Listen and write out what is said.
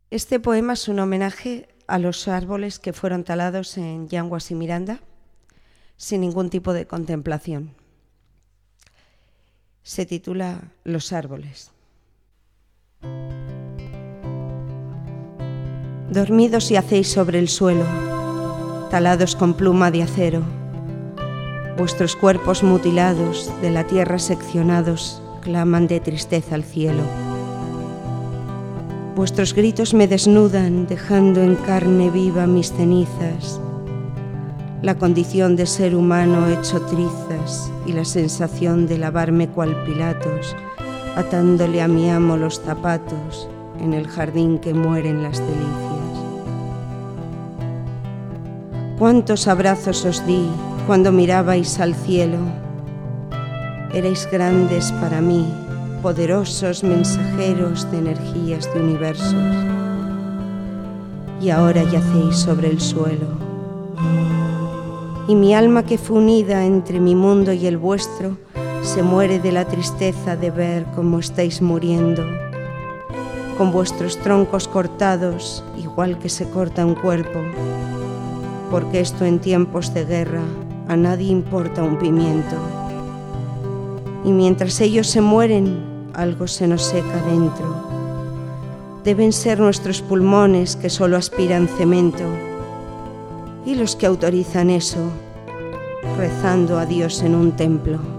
Este poema es un homenaje a los árboles que fueron talados en Yanguas y Miranda sin ningún tipo de contemplación. Se titula Los árboles. Dormidos yacéis sobre el suelo, talados con pluma de acero. Vuestros cuerpos mutilados, de la tierra seccionados, claman de tristeza al cielo. Vuestros gritos me desnudan, dejando en carne viva mis cenizas, la condición de ser humano hecho trizas y la sensación de lavarme cual Pilatos, atándole a mi amo los zapatos en el jardín que mueren las delicias. Cuántos abrazos os di cuando mirabais al cielo. Erais grandes para mí, poderosos mensajeros de energías de universos. Y ahora yacéis sobre el suelo. Y mi alma que fue unida entre mi mundo y el vuestro se muere de la tristeza de ver cómo estáis muriendo, con vuestros troncos cortados, igual que se corta un cuerpo, porque esto en tiempos de guerra a nadie importa un pimiento. Y mientras ellos se mueren, algo se nos seca dentro. Deben ser nuestros pulmones que solo aspiran cemento, y los que autorizan eso, rezando a Dios en un templo.